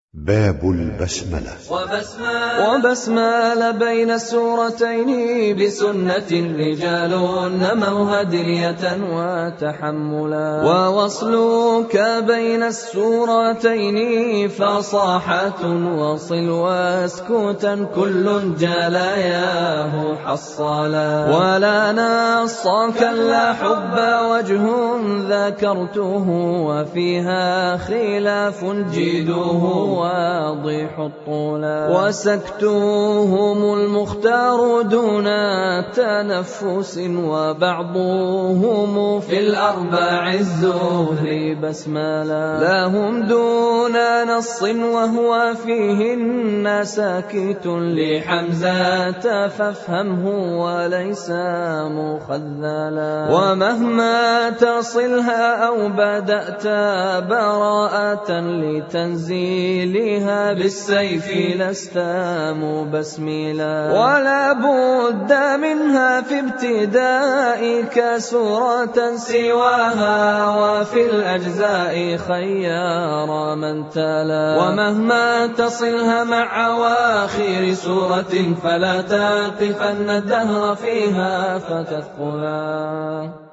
باب البسملة. وبسمال بين السورتين بسنة رجال نموها درية وتحملا، ووصلك بين السورتين فصاحة وصل واسكتا كل جلاياه حصالا، ولا نصاك لا حب وجه ذكرته وفيها خلاف جيدوه واضح الطولا، وسكتهم المختار دون تنفس وبعضهم في الأربع الزهر بسمالا، لهم دون نص وهو فيهن ساكت لحمزة فافهمه وليس مخذلا، ومهما تصلها أو بدأت براءة لتنزيلها بالسيف لست مبسملا، ولا بد منها في ابتدائك سورة سواها وفي الأجزاء خيار من تلا، ومهما تصلها مع أواخر سورة فلا تقفن الدهر فيها فتثقلا.